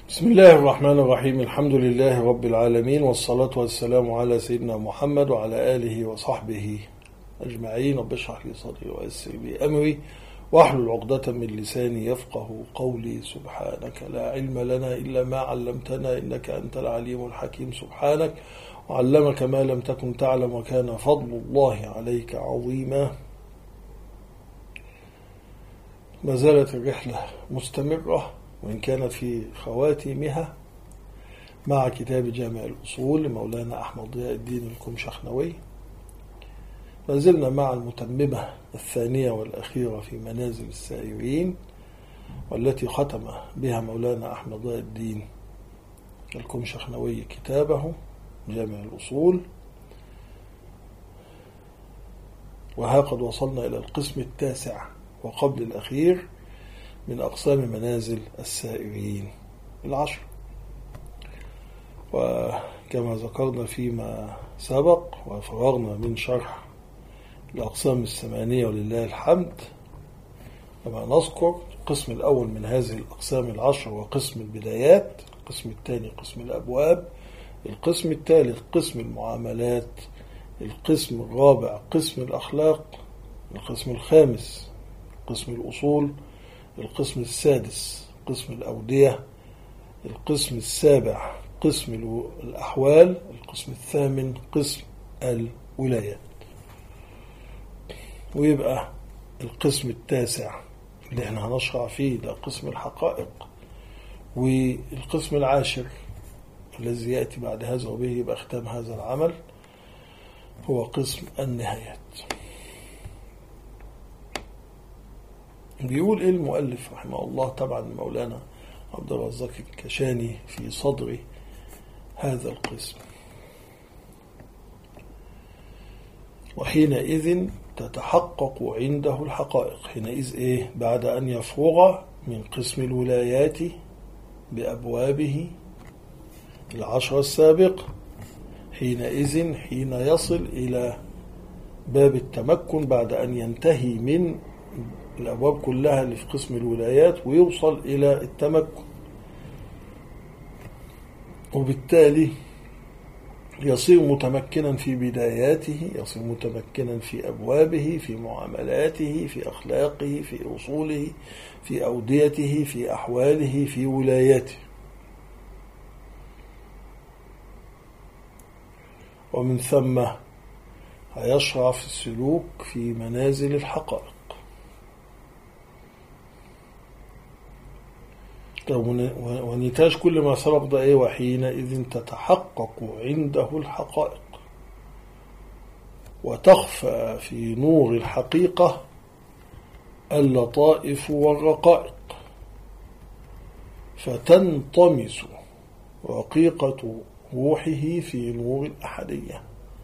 بسم الله الرحمن الرحيم. الحمد لله رب العالمين، والصلاة والسلام على سيدنا محمد وعلى آله وصحبه أجمعين. رب اشرح لي صدري ويسر لي أمري واحلل عقدة من لساني يفقه قولي. سبحانك لا علم لنا إلا ما علمتنا إنك أنت العليم الحكيم. سبحانك وعلمك ما لم تكن تعلم وكان فضل الله عليك عظيما. ما زالت الرحلة مستمرة وإن كانت في خواتمها مع كتاب جامع الأصول لمولانا أحمد ضياء الدين الكمشخنوي. ما زلنا مع المتممة الثانية والأخيرة في منازل السائرين، والتي ختم بها مولانا أحمد ضياء الدين الكمشخنوي كتابه جامع الأصول. وها قد وصلنا إلى القسم التاسع وقبل الأخير من أقسام منازل السائرين العشر. وكما ذكرنا فيما سبق وفرغنا من شرح الأقسام الثمانية ولله الحمد، كما نذكر القسم الأول من هذه الأقسام العشر وقسم البدايات، القسم الثاني قسم الأبواب، القسم الثالث قسم المعاملات، القسم الرابع قسم الأخلاق، القسم الخامس قسم الأصول، القسم السادس قسم الأودية، القسم السابع قسم الأحوال، القسم الثامن قسم الولايات. ويبقى القسم التاسع اللي احنا هنشرع فيه ده قسم الحقائق، والقسم العاشر الذي يأتي بعد هذا وبه يبقى ختام هذا العمل هو قسم النهايات. بيقول ايه المؤلف رحمه الله؟ طبعا مولانا عبد الرزاق الكشاني في صدر هذا القسم: وحينئذ تتحقق عنده الحقائق. حينئذ ايه؟ بعد ان يفرغ من قسم الولايات بأبوابه العشر السابق، حينئذ حين يصل إلى باب التمكن بعد أن ينتهي من الأبواب كلها اللي في قسم الولايات ويوصل إلى التمكن، وبالتالي يصير متمكنا في بداياته، يصير متمكنا في أبوابه، في معاملاته، في أخلاقه، في أصوله، في أوديته، في أحواله، في ولاياته. ومن ثم هيشرع في السلوك في منازل الحقائق. ونتاج كل ما سبق ده ايه؟ وحينئذ تتحقق عنده الحقائق وتخفى في نور الحقيقة اللطائف والرقائق، فتنطمس رقيقة روحه في نور الأحدية،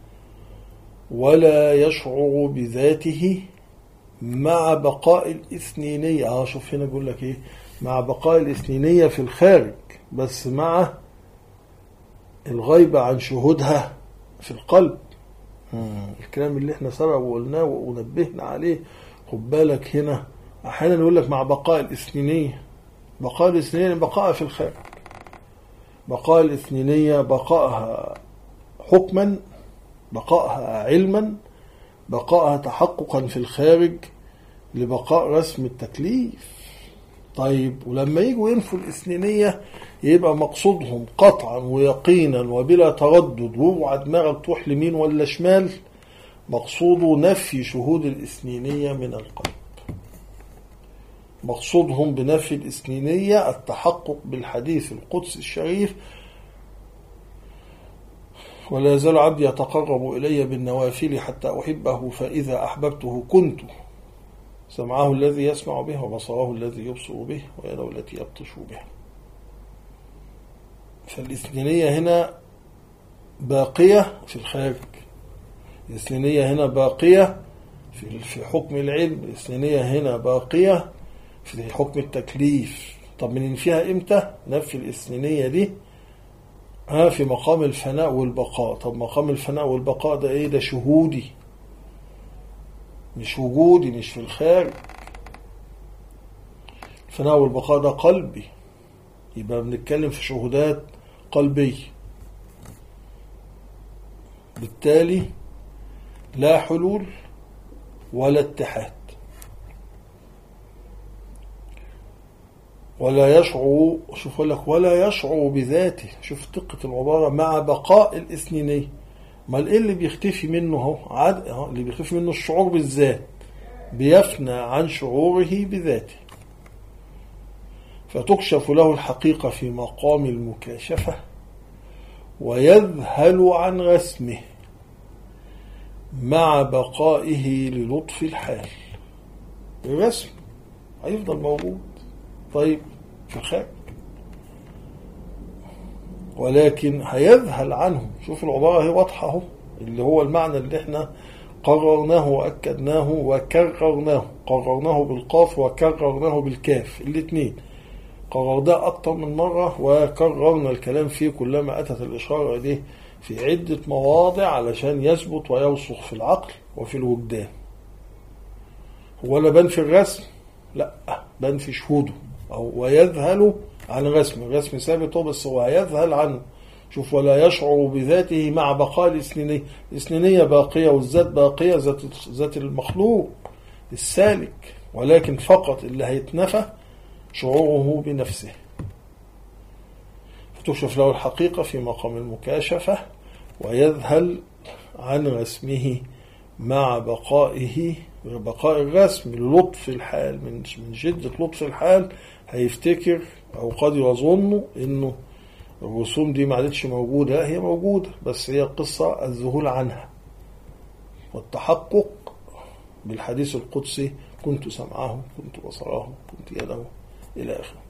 ولا يشعر بذاته مع بقاء الإثنينية. شوف هنا بيقول لك ايه؟ مع بقاء الإثنينية في الخارج، بس مع الغيبة عن شهودها في القلب. الكلام اللي احنا سبق وقلناه ونبهنا عليه. خد بالك هنا أحيانا يقول لك مع بقاء الإثنينية. بقاء الإثنينية بقاءها في الخارج. بقاء الإثنينية بقاءها حكما، بقاءها علما، بقاءها تحققا في الخارج لبقاء رسم التكليف. طيب، ولما يجوا ينفوا الإثنينية يبقى مقصودهم قطعا ويقينا وبلا تردد، واوعى دماغك تروح لمين ولا شمال، مقصوده نفي شهود الإثنينية من القلب. مقصودهم بنفي الإثنينية التحقق بالحديث القدسي الشريف: ولا يزال عبدي يتقرب إلي بالنوافل حتى أحبه، فإذا أحببته كنت سمعه الذي يسمع به، وبصره الذي يبصر به، ويده التي يبطش بها. فالإثنينية هنا باقية في الخارج، الإثنينية هنا باقية في حكم العلم، الإثنينية هنا باقية في حكم التكليف. طب بننفيها إمتى؟ نفي الإثنينية دي في مقام الفناء والبقاء. طب مقام الفناء والبقاء ده إيه؟ ده شهودي مش وجودي، مش في الخارج. الفناء والبقاء ده قلبي. يبقى بنتكلم في شهودات قلبية، بالتالي لا حلول ولا اتحاد، ولا يشعر. شوف يقول لك ولا يشعر بذاته، شوف دقة العبارة، مع بقاء الاثنينية. ما ايه اللي بيختفي منه اهو؟ اللي بيختفي منه الشعور بالذات، بيفنى عن شعوره بذاته، فتكشف له الحقيقة في مقام المكاشفة ويذهل عن رسمه مع بقائه للطف الحال. الرسم هيفضل موجود طيب في الخارج، ولكن هيذهل عنه. شوف العبارة هي واضحة اهو، اللي هو المعنى اللي احنا قررناه وأكدناه وكررناه. قررناه بالقاف وكررناه بالكاف، الاثنين قررناه أكتر من مرة، وكررنا الكلام فيه كلما أتت الإشارة إليه في عدة مواضع علشان يثبت ويرسخ في العقل وفي الوجدان. ولا بان في الرسم؟ لا، بان في شهوده. أو ويذهل عن الرسم، الرسم ثابت بس هو يذهل عنه. شوف ولا يشعر بذاته مع بقاء الاثنينية. الاثنينية باقية والذات باقية، ذات المخلوق السالك، ولكن فقط اللي هيتنفى شعوره بنفسه. فتكشف له الحقيقة في مقام المكاشفة ويذهل عن رسمه مع بقائه، بقاء الرسم للطف الحال. من شدة لطف الحال هيفتكر أو قد يظن إنه الرسوم دي ما عادتش موجودة. لا، هي موجودة، بس هي القصة الذهول عنها والتحقق بالحديث القدسي: كنت سمعه، كنت بصره، كنت يده، إلى آخره.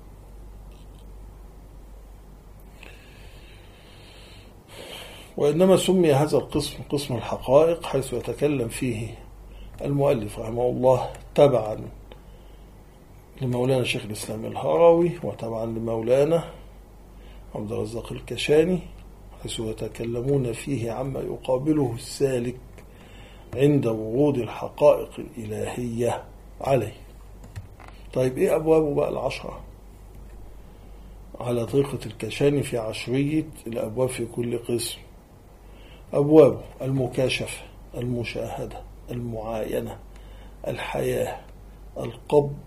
وإنما سمي هذا القسم قسم الحقائق حيث يتكلم فيه المؤلف رحمه الله تبعا لمولانا شيخ الإسلام الهروي وتبعا لمولانا عبد الرزاق الكشاني، حيث يتكلمون فيه عما يقابله السالك عند ورود الحقائق الإلهية عليه. طيب إيه أبوابه بقى العشرة على طريقة الكشاني في عشرية الأبواب في كل قسم؟ أبوابه: المكاشفة، المشاهدة، المعاينة، الحياة، القبض،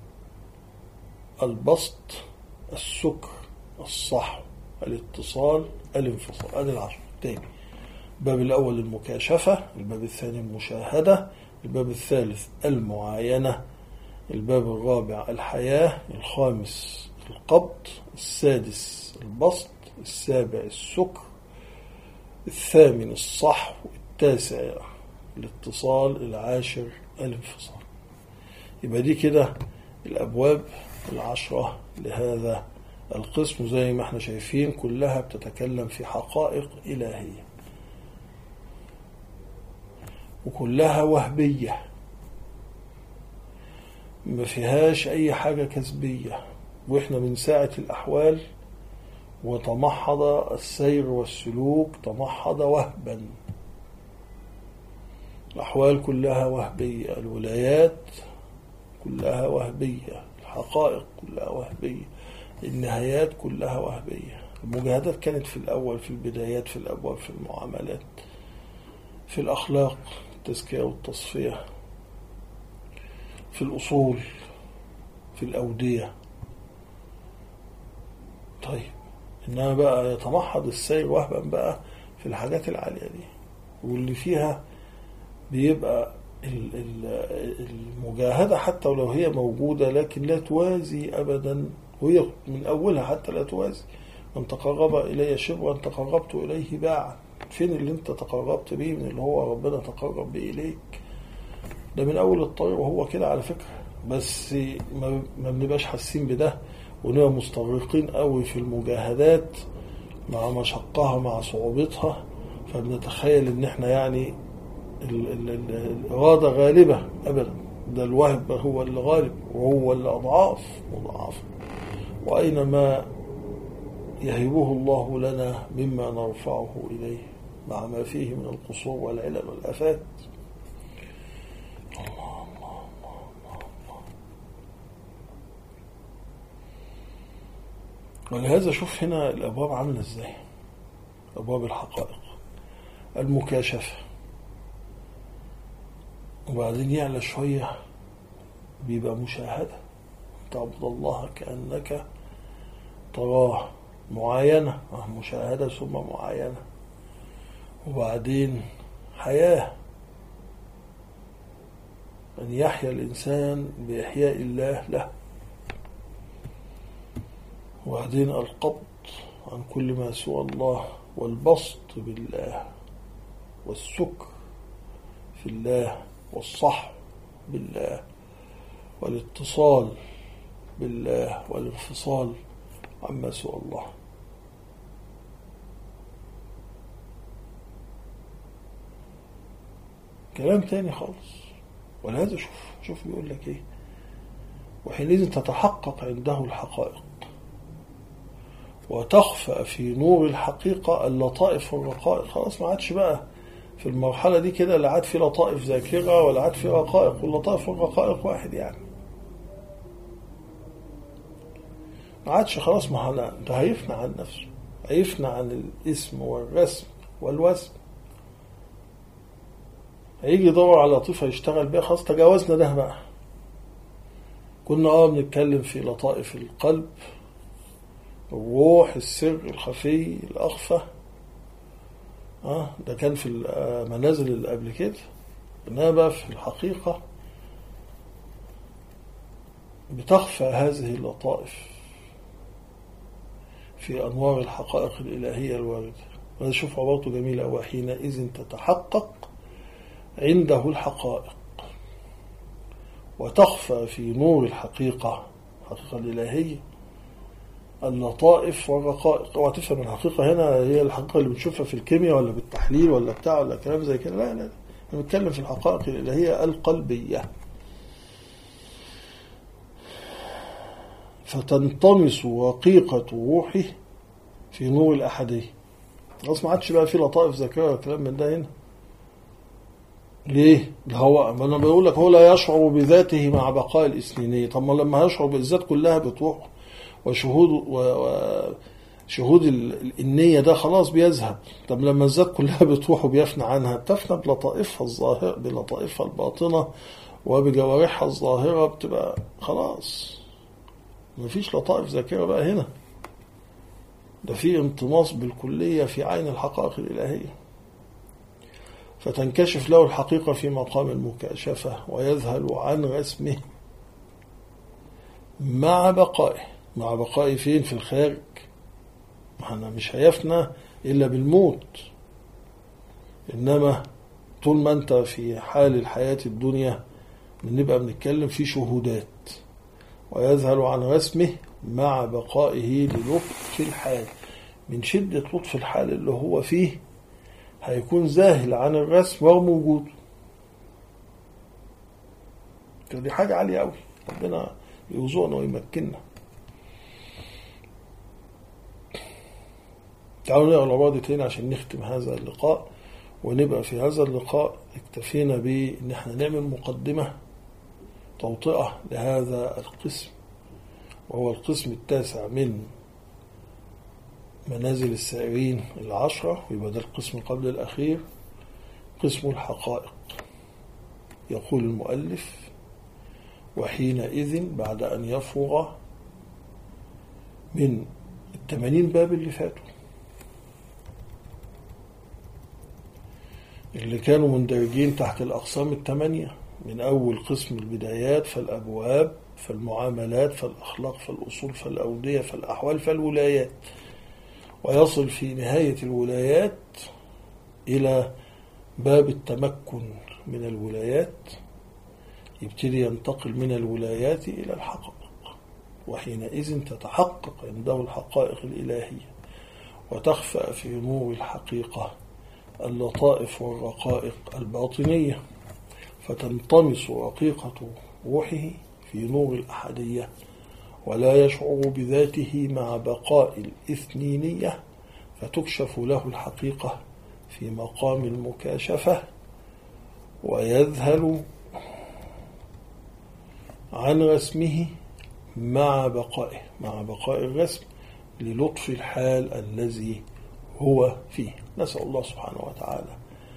البسط، السكر، الصحو، الاتصال، الانفصال. هذه العشرة. تاني: الباب الأول المكاشفة، الباب الثاني المشاهدة، الباب الثالث المعاينة، الباب الرابع الحياة، الخامس القبض، السادس البسط، السابع السكر، الثامن الصحو، التاسع الاتصال، العاشر الانفصال. يبقى دي كده الأبواب العشرة لهذا القسم، زي ما احنا شايفين كلها بتتكلم في حقائق إلهية، وكلها وهبية، ما فيهاش أي حاجة كسبية. وإحنا من ساعة الأحوال وتمحض السير والسلوك، تمحض وهبا. الأحوال كلها وهبية، الولايات كلها وهبية، الحقائق كلها وهبية، النهايات كلها وهبية. المجاهدات كانت في الأول، في البدايات، في الأبواب، في المعاملات، في الأخلاق، التزكية والتصفية، في الأصول، في الأودية. طيب إنما بقى يتمحض السير وهبا بقى في الحاجات العالية دي، واللي فيها بيبقى المجاهدة حتى ولو هي موجودة لكن لا توازي أبدا، وهي من أولها حتى لا توازي. من تقرب إلي شبرا تقربت إليه باعا. فين اللي انت تقربت بيه من اللي هو ربنا تقرب بيه إليك؟ ده من أول الطريق وهو كده على فكرة، بس ما بنبقاش حاسين بده، ونبقى مستغرقين قوي في المجاهدات مع مشقها مع صعوبتها، فبنتخيل ان احنا يعني الإرادة غالبة. أبدا، ده الوهب هو اللي غالب، وهو اللي أضعاف مضاعفة. وأينما يهبه الله لنا مما نرفعه إليه مع ما فيه من القصور والعلل والآفات. الله الله الله الله الله. ولهذا شوف هنا الأبواب عاملة إزاي. أبواب الحقائق، المكاشفة، وبعدين يعلى شوية بيبقى مشاهدة، تعبد الله كأنك تراه، معاينة، مشاهدة ثم معاينة، وبعدين حياة، أن يحيا الإنسان بإحياء الله له، وبعدين القبض عن كل ما سوى الله، والبسط بالله، والسكر في الله، والصحو بالله، والاتصال بالله، والانفصال عما سوى الله. كلام تاني خالص. ولهذا شوف بيقول لك ايه: وحينئذ تتحقق عنده الحقائق وتخفى في نور الحقيقة اللطائف والرقائق. خلاص ما عادش بقى في المرحلة دي كده لا عاد في لطائف ذاكرة ولا عاد في رقائق، واللطائف والرقائق واحد يعني. ما عادش خلاص، ما ده هيفنى عن نفسه، هيفنى عن الاسم والرسم والوزن، هيجي يدور على لطيفة يشتغل بيها. خلاص تجاوزنا ده بقى. كنا بنتكلم في لطائف القلب، الروح، السر الخفي الأخفى، ده كان في المنازل اللي قبل كده. إنما بقى في الحقيقة بتخفى هذه اللطائف في أنوار الحقائق الإلهية الواردة. هذا شوف عبارته جميلة: وحينئذ تتحقق عنده الحقائق وتخفى في نور الحقيقة الإلهية اللطائف والرقائق. اوعى تفهم الحقيقة هنا هي الحقيقة اللي بنشوفها في الكيمياء ولا بالتحليل ولا بتاع ولا كلام زي كده، لا، احنا بنتكلم في الحقائق الإلهية القلبية. فتنطمس رقيقة روحه في نور الأحدية. خلاص ما عادش بقى في لطائف ذاكرة ولا كلام من ده هنا. ليه؟ هو ما انا بقول لك هو لا يشعر بذاته مع بقاء الإثنينية. طب ما لما يشعر بالذات كلها بتروح، وشهود النية ده خلاص بيذهب. طب لما الذات كلها بتروح وبيفنى عنها، بتفنى بلطائفها الظاهرة، بلطائفها الباطنة، وبجوارحها الظاهرة، بتبقى خلاص مفيش لطائف ذاكرة بقى هنا. ده في انطماس بالكلية في عين الحقائق الإلهية. فتنكشف له الحقيقة في مقام المكاشفة ويذهل عن رسمه مع بقائه. مع بقائه فين؟ في الخارج. احنا مش هيفنى إلا بالموت. إنما طول ما أنت في حال الحياة الدنيا بنبقى بنتكلم في شهودات. ويذهل عن رسمه مع بقائه للطف الحال. من شدة لطف الحال اللي هو فيه هيكون ذاهل عن الرسم رغم وجوده. دي حاجة عالية قوي، ربنا يرزقنا ويمكننا. تعالوا نقرأ العبارة دي تاني عشان نختم هذا اللقاء، ونبقى في هذا اللقاء اكتفينا بإن احنا نعمل مقدمة توطئة لهذا القسم، وهو القسم التاسع من منازل السائرين 10، ويبقى ده القسم قبل الأخير، قسم الحقائق. يقول المؤلف: وحينئذ بعد أن يفرغ من 80 باب اللي فاتوا اللي كانوا مندرجين تحت الأقسام 8، من أول قسم البدايات، فالأبواب، فالمعاملات، فالأخلاق، فالأصول، فالأودية، فالأحوال، فالولايات، ويصل في نهاية الولايات إلى باب التمكن من الولايات. يبتدي ينتقل من الولايات إلى الحقائق. وحينئذ تتحقق عنده الحقائق الإلهية وتخفى في نور الحقيقة اللطائف والرقائق الباطنية، فتنطمس رقيقة روحه في نور الأحدية ولا يشعر بذاته مع بقاء الإثنينية، فتكشف له الحقيقة في مقام المكاشفة ويذهل عن رسمه مع بقاء الرسم للطف الحال الذي هو فيه. نسأل الله سبحانه وتعالى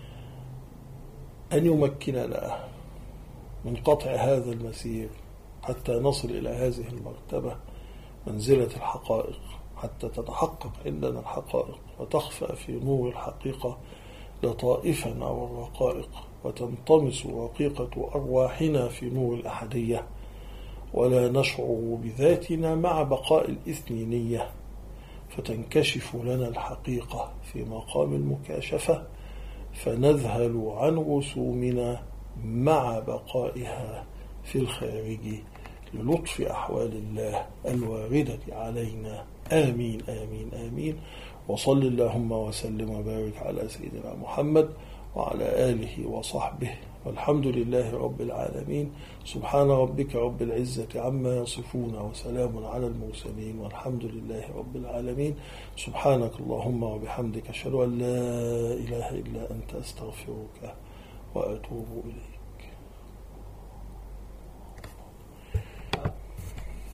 أن يمكننا من قطع هذا المسير حتى نصل إلى هذه المرتبة منزلة الحقائق، حتى تتحقق عندنا الحقائق وتخفى في نور الحقيقة لطائفنا والرقائق، وتنطمس رقيقة أرواحنا في نور الأحدية، ولا نشعر بذاتنا مع بقاء الإثنينية، فتنكشف لنا الحقيقة في مقام المكاشفة، فنذهل عن رسومنا مع بقائها في الخارج للطف أحوال الله الواردة علينا. آمين آمين آمين. وصل اللهم وسلم وبارك على سيدنا محمد وعلى آله وصحبه، والحمد لله رب العالمين. سبحان ربك رب العزة عما يصفون، وسلام على المرسلين، والحمد لله رب العالمين. سبحانك اللهم وبحمدك، أشهد أن لا إله إلا أنت، أستغفرك وأتوب إليك.